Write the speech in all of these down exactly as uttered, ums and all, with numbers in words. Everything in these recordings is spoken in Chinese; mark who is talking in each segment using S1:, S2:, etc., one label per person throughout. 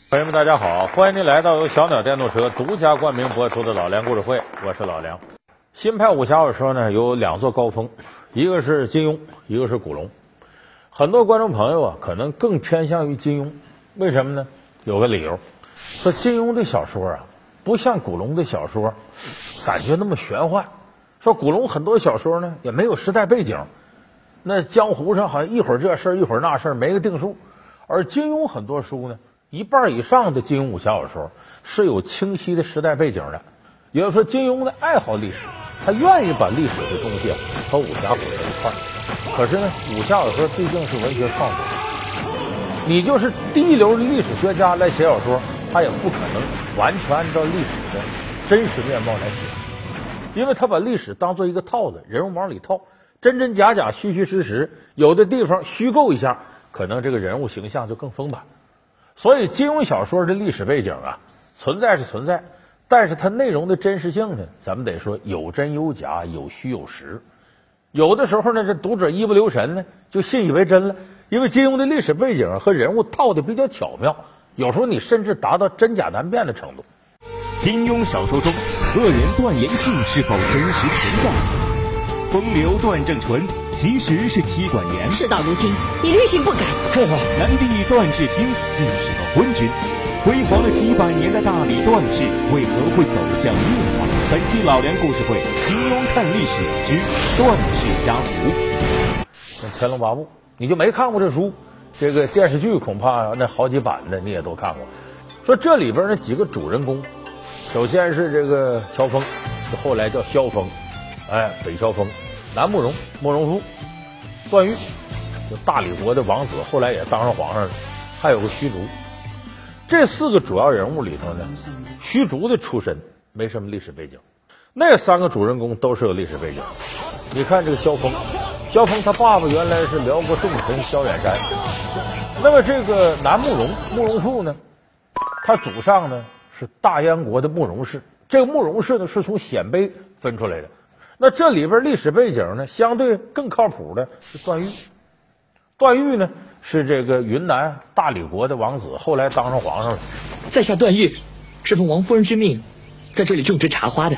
S1: 朋友们，大家好，欢迎您来到由小鸟电动车独家冠名播出的老梁故事会，我是老梁。新派武侠小说呢有两座高峰，一个是金庸，一个是古龙。很多观众朋友啊，可能更偏向于金庸，为什么呢？有个理由，说金庸的小说啊，不像古龙的小说感觉那么玄幻。说古龙很多小说呢也没有时代背景，那江湖上好像一会儿这事儿一会儿那事儿没个定数，而金庸很多书呢，一半以上的金庸武侠小说是有清晰的时代背景的。也就是说，金庸的爱好历史，他愿意把历史的东西和武侠混在一块儿。可是呢，武侠小说毕竟是文学创作，你就是第一流的历史学家来写小说，他也不可能完全按照历史的真实面貌来写，因为他把历史当做一个套子，人物往里套，真真假假，虚虚实实，有的地方虚构一下，可能这个人物形象就更丰满。所以金庸小说的历史背景啊，存在是存在，但是它内容的真实性呢，咱们得说有真有假，有虚有实。有的时候呢，这读者一不留神呢，就信以为真了，因为金庸的历史背景和人物套的比较巧妙，有时候你甚至达到真假难辨的程度。
S2: 金庸小说中，恶人段延庆是否真实存在？风流段正淳其实是妻管严，
S3: 事到如今，你律性不改。
S2: 呵呵，南帝段志兴竟是个昏君，辉煌了几百年的大理段氏为何会走向灭亡？本期老梁故事会，金庸看历史之段氏家族。
S1: 像《天龙八部》，你就没看过这书？这个电视剧恐怕那好几版的你也都看过。说这里边那几个主人公，首先是这个乔峰，后来叫萧峰，哎，北萧峰；南慕容，慕容复；段誉，就大理国的王子，后来也当上皇上了；还有个虚竹。这四个主要人物里头呢，虚竹的出身没什么历史背景，那三个主人公都是有历史背景。你看这个萧峰，萧峰他爸爸原来是辽国重臣萧远山，那么这个南慕容慕容复呢，他祖上呢是大燕国的慕容氏，这个慕容氏呢是从鲜卑分出来的。那这里边历史背景呢，相对更靠谱的是段誉。段誉呢是这个云南大理国的王子，后来当上皇上了。
S4: 在下段誉是奉王夫人之命在这里种植茶花的。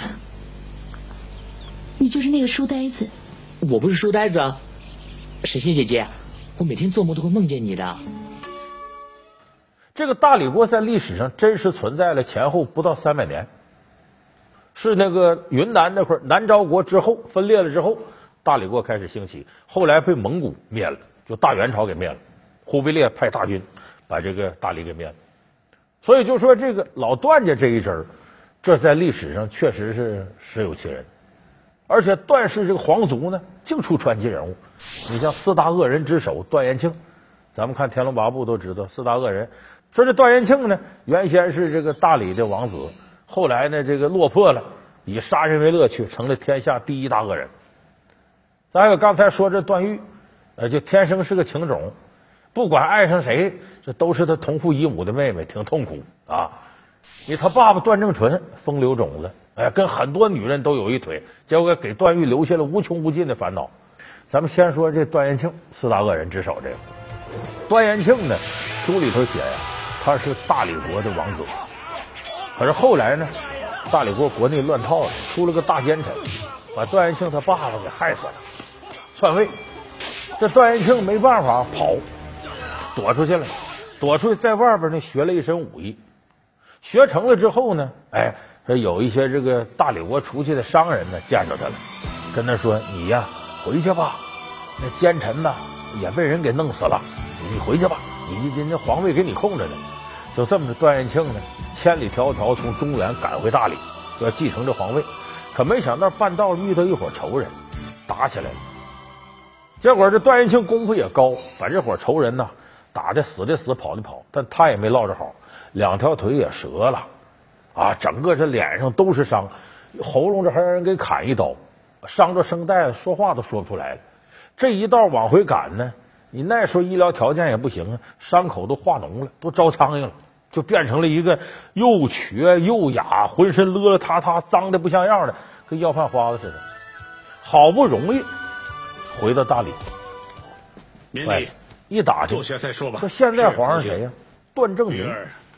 S3: 你就是那个书呆子？
S4: 我不是书呆子啊，神仙姐姐，我每天做梦都会梦见你的。
S1: 这个大理国在历史上真实存在了前后不到三百年，是那个云南那块南诏国之后分裂了之后，大理国开始兴起，后来被蒙古灭了，就大元朝给灭了，忽必烈派大军把这个大理给灭了。所以就说这个老段家这一支，这在历史上确实是实有其人。而且段氏这个皇族呢，净出传奇人物。你像四大恶人之首段延庆，咱们看《天龙八部》都知道四大恶人。说这段延庆呢，原先是这个大理的王子，后来呢这个落魄了，以杀人为乐趣，成了天下第一大恶人。再有刚才说这段誉，呃，就天生是个情种，不管爱上谁，这都是他同父异母的妹妹，挺痛苦啊。你他爸爸段正淳风流种子，哎，跟很多女人都有一腿，结果给段誉留下了无穷无尽的烦恼。咱们先说这段延庆，四大恶人之首。这个段延庆呢，书里头写呀，他是大理国的王子，可是后来呢，大理国国内乱套了，出了个大奸臣，把段延庆他爸爸给害死了，篡位。这段延庆没办法跑，躲出去了，躲出去在外边呢学了一身武艺。学成了之后呢，哎，有一些这个大理国出去的商人呢见着他了，跟他说：“你呀，回去吧，那奸臣呢也被人给弄死了，你回去吧，你人家皇位给你控制的。”就这么着，段延庆呢千里迢迢从中原赶回大理，要继承这皇位。可没想到半道遇到一伙仇人，打起来了。结果这段延庆功夫也高，把这伙仇人呢打的死的死，跑的跑，但他也没落着好，两条腿也折了啊，整个这脸上都是伤，喉咙这还让人给砍一刀，伤着声带，说话都说不出来了。这一道往回赶呢，你那时候医疗条件也不行啊，伤口都化脓了，都招苍蝇了，就变成了一个又瘸又哑，浑身勒勒塌塌，脏的不像样的，跟要饭花子似的。好不容易回到大理，
S5: 免礼，
S1: 一打听，
S5: 坐下再说吧。
S1: 说现在皇上谁呀？段正明。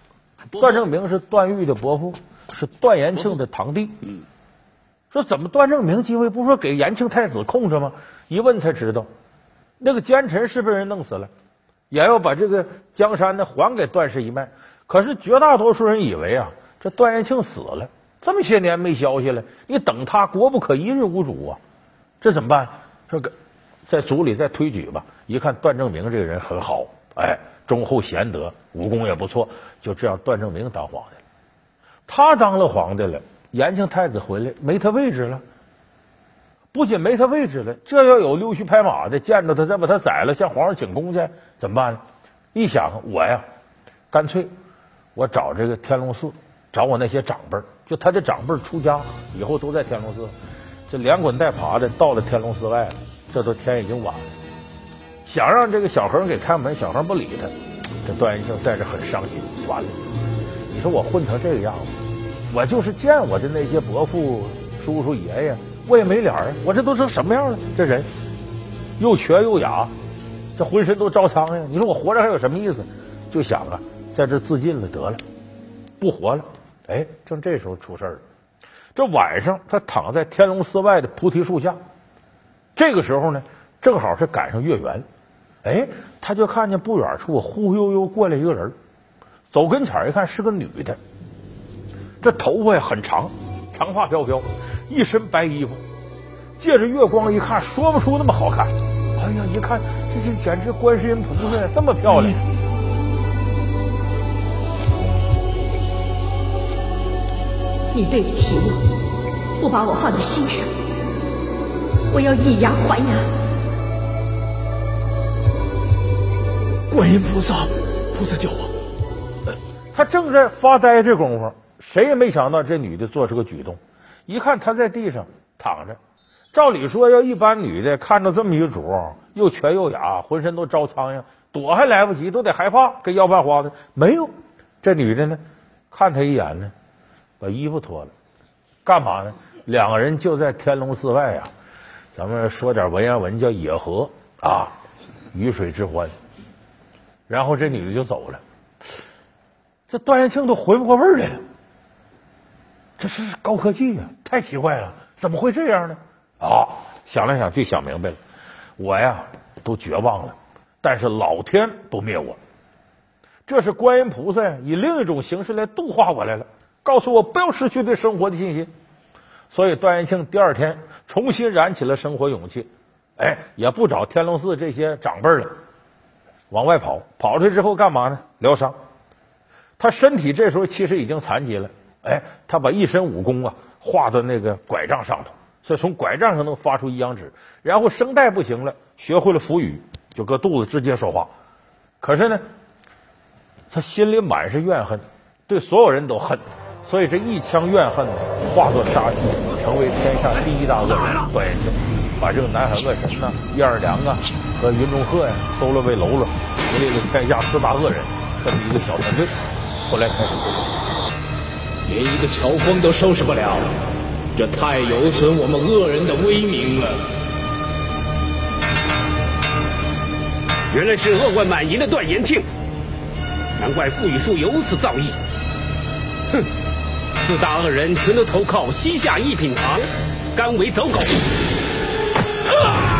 S1: 段正明是段誉的伯父，是段延庆的堂弟。嗯，说怎么段正明继位不说给延庆太子控制吗？一问才知道，那个奸臣是被人弄死了，也要把这个江山呢还给段氏一脉。可是绝大多数人以为啊，这段延庆死了，这么些年没消息了，你等他国不可一日无主啊，这怎么办？这个在族里再推举吧。一看段正明这个人很好，哎，忠厚贤德，武功也不错，就这样段正明当皇帝了。他当了皇帝了，延庆太子回来没他位置了。不仅没他位置了，这要有溜须拍马的，见着他再把他宰了，向皇上请功去，怎么办呢？一想，我呀，干脆我找这个天龙寺，找我那些长辈，就他的长辈出家以后都在天龙寺，这连滚带爬的到了天龙寺外了，这都天已经晚了。想让这个小和尚给开门，小和尚不理他，这段延庆在这很伤心。完了，你说我混成这个样子，我就是见我的那些伯父、叔叔、爷爷。我也没脸儿，我这都成什么样了？这人又瘸又哑，这浑身都招苍蝇。你说我活着还有什么意思？就想啊，在这自尽了得了，不活了。哎，正这时候出事了。这晚上他躺在天龙寺外的菩提树下，这个时候呢，正好是赶上月圆。哎，他就看见不远处忽忽悠悠过来一个人，走跟前一看是个女的，这头发呀很长，长发飘飘。一身白衣服，借着月光一看，说不出那么好看。哎呀，一看这这简直观世音菩萨，这么漂亮！
S3: 你对不起我，不把我放在心上，我要以牙还牙。
S5: 观音菩萨，菩萨救我！
S1: 他正在发呆这功夫，谁也没想到这女的做这个举动。一看她在地上躺着，照理说要一般女的看到这么一主，又瘸又哑，浑身都招苍蝇，躲还来不及，都得害怕，跟要饭花的。没有，这女的呢，看他一眼呢，把衣服脱了，干嘛呢？两个人就在天龙寺外啊，咱们说点文言文叫野合啊，鱼水之欢。然后这女的就走了，这段延庆都回不过味儿来了。这是高科技啊，太奇怪了，怎么会这样呢？啊，想来想去想明白了，我呀都绝望了，但是老天不灭我，这是观音菩萨以另一种形式来度化我来了，告诉我不要失去对生活的信心。所以段延庆第二天重新燃起了生活勇气，哎，也不找天龙寺这些长辈了，往外跑，跑出去之后干嘛呢？疗伤。他身体这时候其实已经残疾了。哎，他把一身武功啊画到那个拐杖上头，所以从拐杖上能发出一阳指。然后声带不行了，学会了腹语，就搁肚子直接说话。可是呢，他心里满是怨恨，对所有人都恨，所以这一腔怨恨化作杀气，成为天下第一大恶人段延庆，把这个南海恶神呐、叶二娘啊和云中鹤呀收了为喽啰，成立了天下四大恶人这么一个小团队。后来开始
S5: 连一个乔峰都收拾不了，这太有损我们恶人的威名了。
S6: 原来是恶贯满盈的段延庆，难怪傅雨树有此造诣。哼，四大恶人全都投靠西夏一品堂，甘为走狗。啊！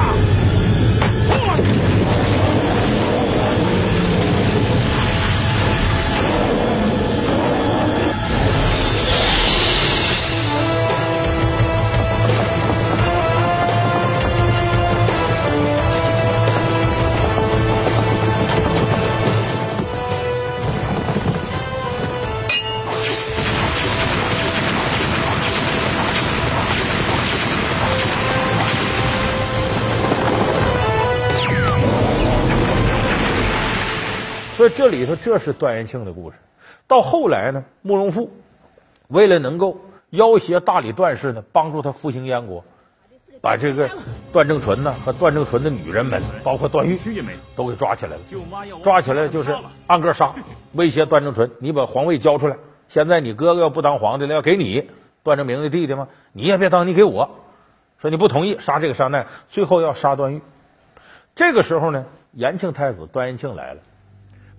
S1: 所以这里头这是段延庆的故事。到后来呢，慕容复为了能够要挟大理段氏呢，帮助他复兴燕国，把这个段正淳呢和段正淳的女人们，包括段誉，都给抓起来了。抓起来就是按个杀，威胁段正淳：你把皇位交出来，现在你哥哥要不当皇帝了，要给你段正明的弟弟吗？你也别当，你给我。说你不同意，杀这个杀那，最后要杀段誉。这个时候呢，延庆太子段延庆来了。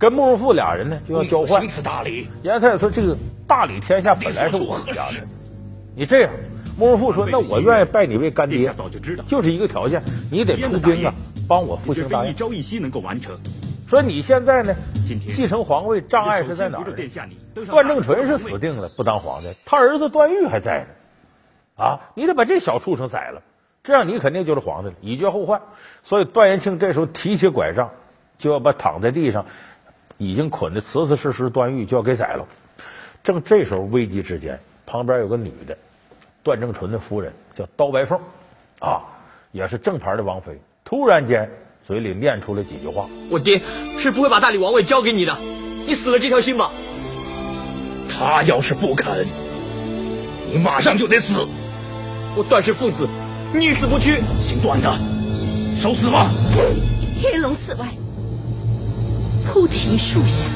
S1: 跟慕容复俩人呢就要交换。
S5: 行此大礼。
S1: 严太说：“这个大理天下本来是我们家的，你这样。”慕容复说：“那我愿意拜你为干爹，
S5: 早就知道，
S1: 就是一个条件，你得出兵啊，帮我复兴大业。
S5: 一朝一夕能够完成。
S1: 说你现在呢，继承皇位障碍是在哪儿呢？段正淳是死定了，不当皇帝，他儿子段誉还在呢。啊，你得把这小畜生宰了，这样你肯定就是皇帝了，以绝后患。所以段延庆这时候提起拐杖，就要把躺在地上已经捆得瓷瓷实实段誉就要给宰了。正这时候危急之间，旁边有个女的。”段正淳的夫人叫刀白凤，啊，也是正牌的王妃。突然间，嘴里念出了几句话：“
S4: 我爹是不会把大理王位交给你的，你死了这条心吧。”
S5: 他要是不肯，你马上就得死。
S4: 我段氏父子宁死不屈。
S5: 姓段的，受死吧！
S3: 天龙寺外，菩提树下。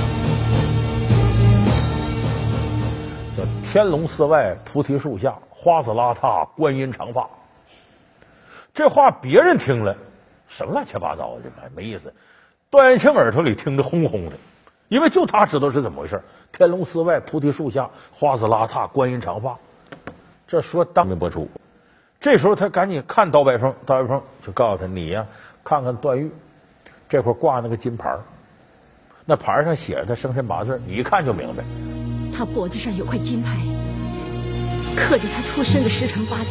S1: 天龙寺外，菩提树下，花子邋遢，观音长发。这话别人听了，什么乱七八糟的，这没意思。段延庆耳朵里听着轰轰的，因为就他知道是怎么回事。天龙寺外，菩提树下，花子邋遢，观音长发。这说当没播出。这时候他赶紧看刀白凤，刀白凤就告诉他：“你呀、啊，看看段誉这块挂那个金牌，那牌上写着他生辰八字，你一看就明白。”
S3: 他脖子上有块金牌，刻着他出生的时辰八字。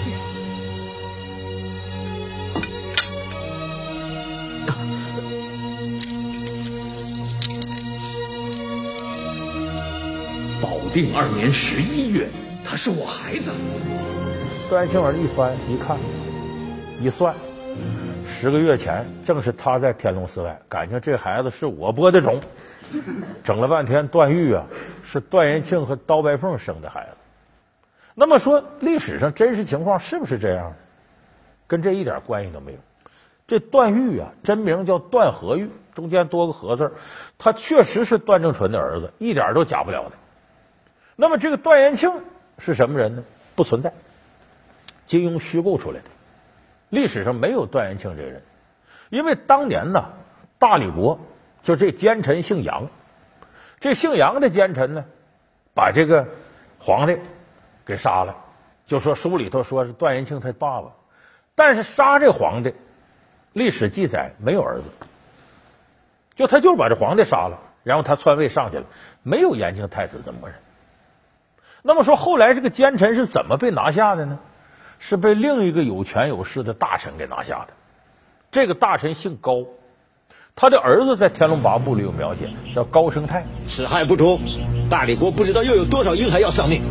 S5: 保定二年十一月，他是我孩子。
S1: 段延庆儿一翻一看一算，十个月前正是他在天龙寺外，感情这孩子是我播的种。整了半天，段誉啊是段延庆和刀白凤生的孩子。那么说，历史上真实情况是不是这样的？跟这一点关系都没有。这段誉啊，真名叫段和誉，中间多个和字，他确实是段正淳的儿子，一点都假不了的。那么这个段延庆是什么人呢？不存在，金庸虚构出来的。历史上没有段延庆这个人，因为当年呢，大理国就这奸臣姓杨，这姓杨的奸臣呢，把这个皇帝给杀了。就说书里头说是段延庆他爸爸，但是杀这皇帝，历史记载没有儿子，就他就是把这皇帝杀了，然后他篡位上去了，没有延庆太子这么个人。那么说后来这个奸臣是怎么被拿下的呢？是被另一个有权有势的大臣给拿下的。这个大臣姓高，他的儿子在《天龙八部》里有描写，叫高生泰。
S7: 此害不除，大理国不知道又有多少婴孩要丧命。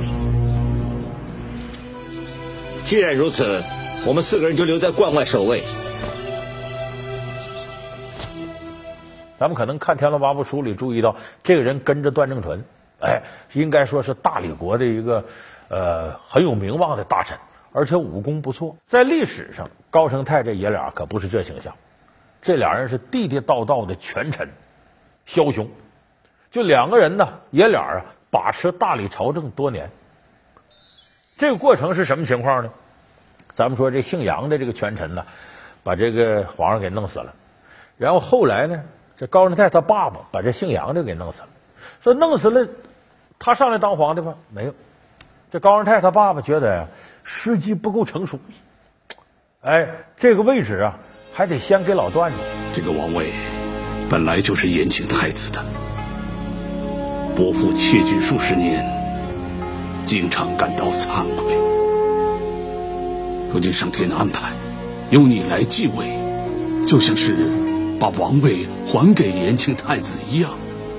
S7: 既然如此，我们四个人就留在关外守卫。
S1: 咱们可能看《天龙八部》书里注意到，这个人跟着段正淳，哎，应该说是大理国的一个呃很有名望的大臣，而且武功不错。在历史上，高生泰这爷俩可不是这形象，这俩人是地地道道的权臣枭雄。就两个人呢，爷俩啊把持大理朝政多年。这个过程是什么情况呢？咱们说这姓杨的这个权臣呢，把这个皇上给弄死了，然后后来呢，这高生泰他爸爸把这姓杨的给弄死了。说弄死了，他上来当皇帝吗？没有。这高生泰他爸爸觉得呀，时机不够成熟，哎，这个位置啊，还得先给老段子。
S5: 这个王位本来就是延庆太子的，伯父窃据数十年，经常感到惭愧。如今上天的安排，由你来继位，就像是把王位还给延庆太子一样。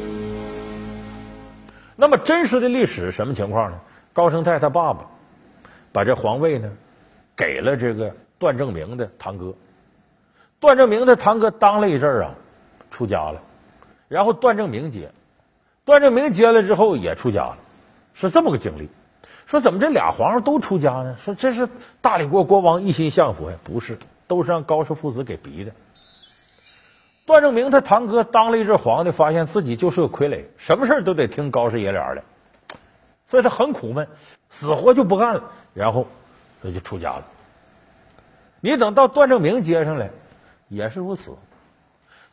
S1: 那么真实的历史什么情况呢？高生泰他爸爸把这皇位呢给了这个段正明的堂哥，段正明的堂哥当了一阵儿啊，出家了，然后段正明接，段正明接了之后也出家了，是这么个经历。说怎么这俩皇上都出家呢？说这是大理国国王一心向佛呀？不是，都是让高氏父子给逼的。段正明他堂哥当了一阵皇帝，发现自己就是个傀儡，什么事都得听高氏爷俩的，所以他很苦闷，死活就不干了，然后他就出家了。你等到段正明接上来，也是如此。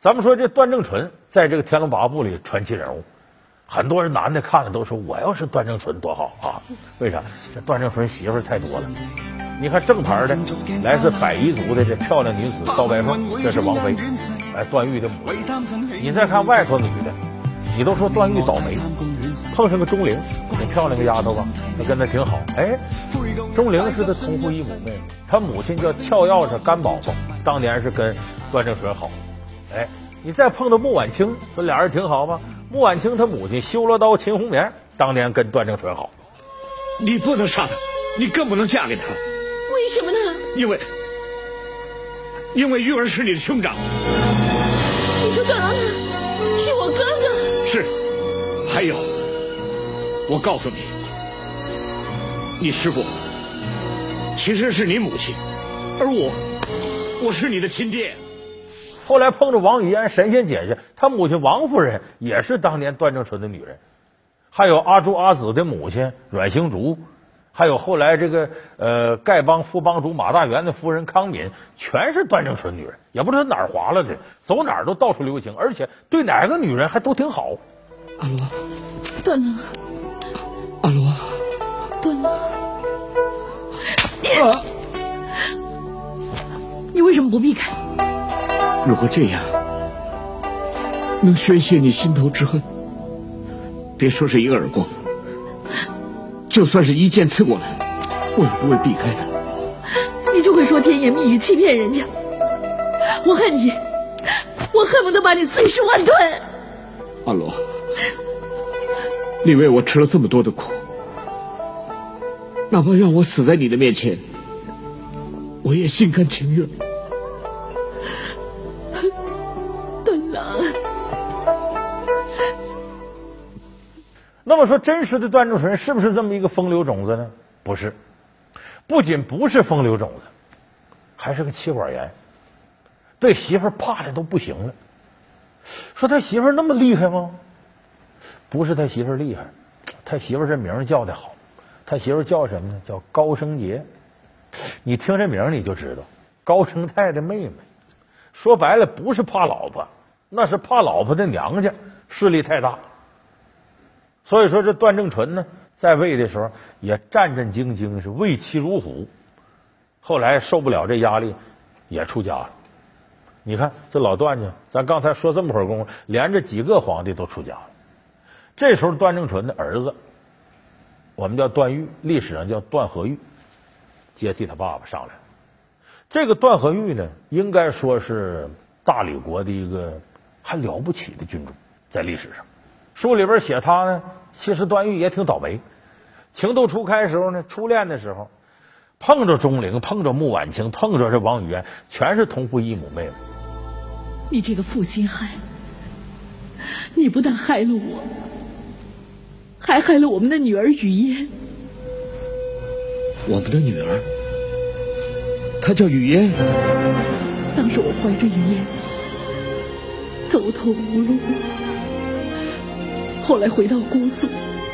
S1: 咱们说这段正淳在这个《天龙八部》里传奇人物，很多人男的看了都说我要是段正淳多好啊！为啥？这段正淳媳妇儿太多了。你看正牌的，来自百夷族的这漂亮女子刀白凤，这是王妃，哎，段誉的母亲。你再看外头女的，你都说段誉倒霉，碰上个钟灵，挺漂亮个丫头吧，那跟他挺好。哎，钟灵是他同父异母妹妹，他母亲叫俏钥匙甘宝宝，当年是跟段正淳好。哎，你再碰到穆婉清，这俩人挺好吧？穆婉清他母亲修罗刀秦红棉，当年跟段正淳好。
S5: 你不能杀他，你更不能嫁给他。
S3: 为什么呢？
S5: 因为，因为玉儿是你的兄长。
S3: 你说段郎他是我哥哥。
S5: 是，还有，我告诉你，你师父其实是你母亲，而我，我是你的亲爹。
S1: 后来碰着王语嫣神仙姐姐，她母亲王夫人也是当年段正淳的女人，还有阿朱阿紫的母亲阮星竹，还有后来这个呃丐帮副帮主马大元的夫人康敏，全是段正淳女人，也不知道哪儿划了的，走哪儿都到处留情，而且对哪个女人还都挺好。
S5: 阿罗，
S3: 段郎，
S5: 阿罗，
S3: 段郎，啊、你为什么不避开？
S5: 如果这样能宣泄你心头之恨，别说是一个耳光，就算是一剑刺过来，我也不会避开的。
S3: 你就会说甜言蜜语欺骗人家，我恨你，我恨不得把你碎尸万段。
S5: 阿罗，你为我吃了这么多的苦，哪怕让我死在你的面前，我也心甘情愿。
S3: 段郎，
S1: 那么说，真实的段正淳是不是这么一个风流种子呢？不是，不仅不是风流种子，还是个妻管严，对媳妇儿怕的都不行了。说他媳妇儿那么厉害吗？不是他媳妇儿厉害，他媳妇儿这名叫的好，他媳妇儿叫什么呢？叫高生节。你听这名你就知道，高生泰的妹妹。说白了，不是怕老婆，那是怕老婆的娘家势力太大。所以说，这段正淳呢，在位的时候也战战兢兢，是畏妻如虎。后来受不了这压力，也出家了。你看这老段家，咱刚才说这么会儿功夫，连着几个皇帝都出家了。这时候段正淳的儿子，我们叫段誉，历史上叫段和誉，接替他爸爸上来。这个段和誉呢，应该说是大理国的一个还了不起的君主，在历史上。书里边写他呢，其实段誉也挺倒霉。情窦初开的时候呢，初恋的时候，碰着钟灵，碰着穆婉清，碰着这王语嫣，全是同父异母妹妹。
S3: 你这个负心汉，你不但害了我，还害了我们的女儿雨嫣。
S5: 我们的女儿，她叫雨嫣。
S3: 当时我怀着雨嫣，走投无路，后来回到姑苏，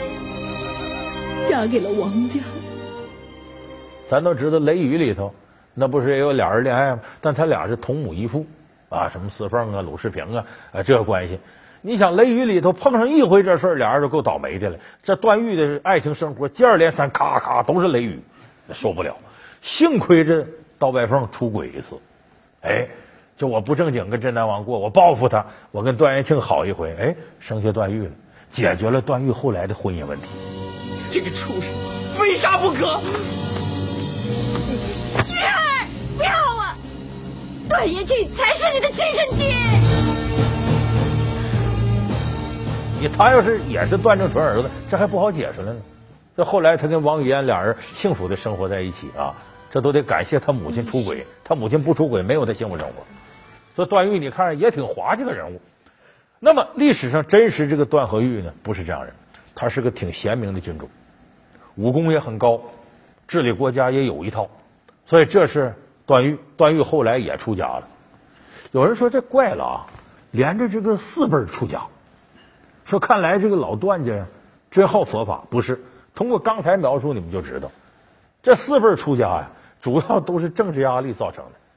S3: 嫁给了王家。
S1: 咱都知道《雷雨》里头，那不是也有俩人恋爱吗？但他俩是同母异父啊，什么四凤啊、鲁世平啊，啊这个关系。你想《雷雨》里头碰上一回这事儿，俩人就够倒霉的了。这段誉的爱情生活接二连三，咔咔都是雷雨，受不了。幸亏这刀白凤出轨一次，哎，就我不正经跟镇南王过，我报复他，我跟段延庆好一回，哎，生下段誉了，解决了段誉后来的婚姻问题。
S4: 这个畜生，非杀不可！
S3: 玉儿，不要啊！段延庆才是你的亲生爹。
S1: 你他要是也是段正淳儿子，这还不好解释了呢。这后来他跟王语嫣俩人幸福的生活在一起啊，这都得感谢他母亲出轨，他母亲不出轨，没有他幸福生活。所以段誉你看也挺滑稽个人物。那么历史上真实这个段和誉呢，不是这样人，他是个挺贤明的君主，武功也很高，治理国家也有一套。所以这是段誉，段誉后来也出家了。有人说这怪了啊，连着这个四辈出家。说看来这个老段家真好佛法，不是？通过刚才描述你们就知道，这四辈出家呀，主要都是政治压力造成的。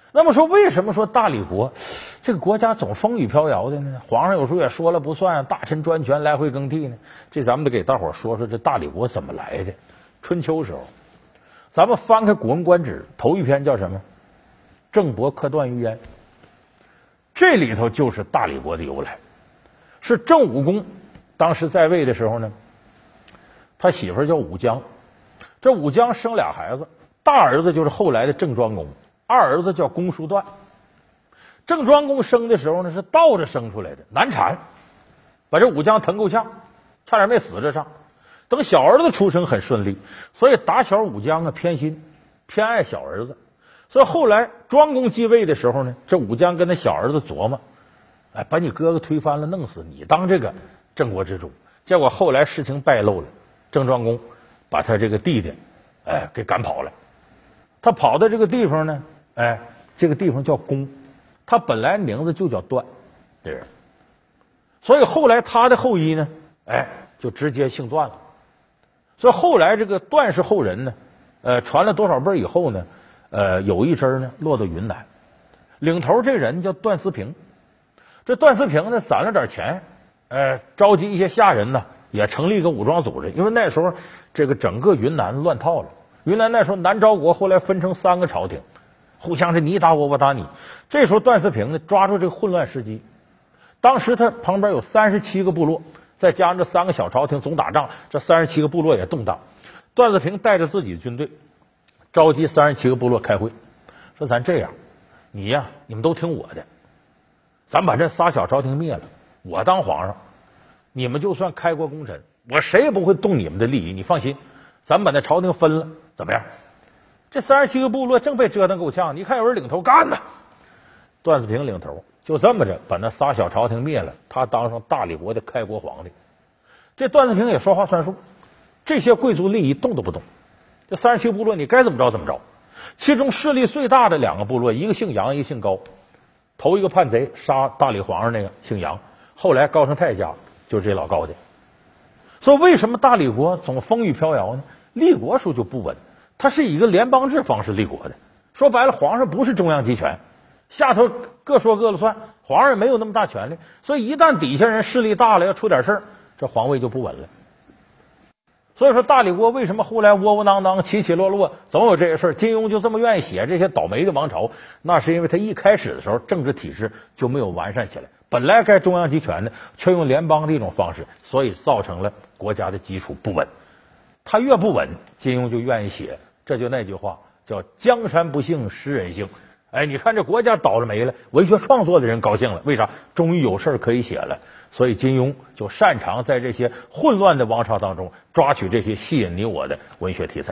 S1: 那么说，为什么说大理国这个国家总风雨飘摇的呢？皇上有时候也说了不算，大臣专权来回更替呢？这咱们得给大伙说说这大理国怎么来的。春秋时候，咱们翻开《古文观止》，头一篇叫什么？郑伯克段于鄢。这里头就是大理国的由来。是郑武公当时在位的时候呢，他媳妇儿叫武姜。这武姜生俩孩子，大儿子就是后来的郑庄公，二儿子叫公叔段。郑庄公生的时候呢是倒着生出来的，难产，把这武姜疼够呛，差点没死这上。等小儿子出生很顺利，所以打小武姜啊偏心，偏爱小儿子。所以后来庄公继位的时候呢，这武姜跟他小儿子琢磨，哎，把你哥哥推翻了，弄死你当这个郑国之主。结果后来事情败露了，郑庄公把他这个弟弟哎给赶跑了。他跑到这个地方呢，哎，这个地方叫公，他本来名字就叫段，这人，所以后来他的后裔呢，哎，就直接姓段了。所以后来这个段氏后人呢，呃，传了多少辈以后呢，呃，有一支呢落到云南，领头这人叫段思平。这段思平呢攒了点钱，呃，召集一些下人呢，也成立一个武装组织。因为那时候这个整个云南乱套了。云南那时候南诏国后来分成三个朝廷，互相是你打我，我打你。这时候段思平呢抓住这个混乱时机，当时他旁边有三十七个部落，再加上这三个小朝廷总打仗，这三十七个部落也动荡。段思平带着自己的军队召集三十七个部落开会，说咱这样，你呀、啊，你们都听我的，咱把这仨小朝廷灭了，我当皇上，你们就算开国功臣，我谁也不会动你们的利益，你放心。咱把那朝廷分了，怎么样？这三十七个部落正被折腾够呛，你看有人领头干呢。段思平领头，就这么着把那仨小朝廷灭了，他当上大理国的开国皇帝。这段思平也说话算数，这些贵族利益动都不动。这三十七个部落你该怎么着怎么着。其中势力最大的两个部落，一个姓杨，一个姓高。头一个叛贼杀大理皇上那个姓杨，后来高成泰家就是这老高家。所以为什么大理国总风雨飘摇呢？立国时候就不稳，它是以一个联邦制方式立国的。说白了，皇上不是中央集权，下头各说各的算，皇上没有那么大权力。所以一旦底下人势力大了，要出点事儿，这皇位就不稳了。所以说大理国为什么后来窝窝囊囊、起起落落，总有这些事儿？金庸就这么愿意写这些倒霉的王朝，那是因为他一开始的时候政治体制就没有完善起来，本来该中央集权的，却用联邦的一种方式，所以造成了国家的基础不稳。他越不稳，金庸就愿意写，这就那句话叫江山不幸诗人幸。哎，你看这国家倒了霉了，文学创作的人高兴了，为啥？终于有事儿可以写了。所以金庸就擅长在这些混乱的王朝当中抓取这些吸引你我的文学题材。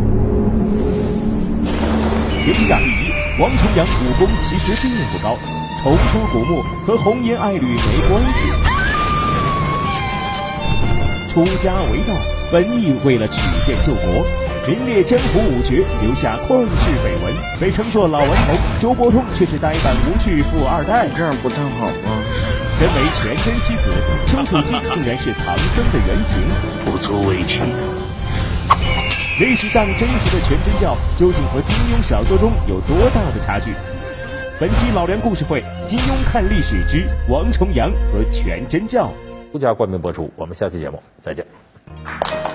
S2: 天下第一，王重阳武功其实并不高，重出古墓和红颜爱侣没关系。出家为道，本意为了曲线救国，名列江湖五绝，留下旷世绯闻，被称作老顽童。周伯通却是呆板无趣富二代，
S8: 这样不太好吗？
S2: 身为全真西子，丘处机竟然是唐僧的原型，
S5: 不足为奇。历史上真实的全真教究竟和金庸小说中有多大的差距？本期老梁故事会，金庸看历史之王重阳和全真教，
S1: 独家冠名播出。我们下期节目再见。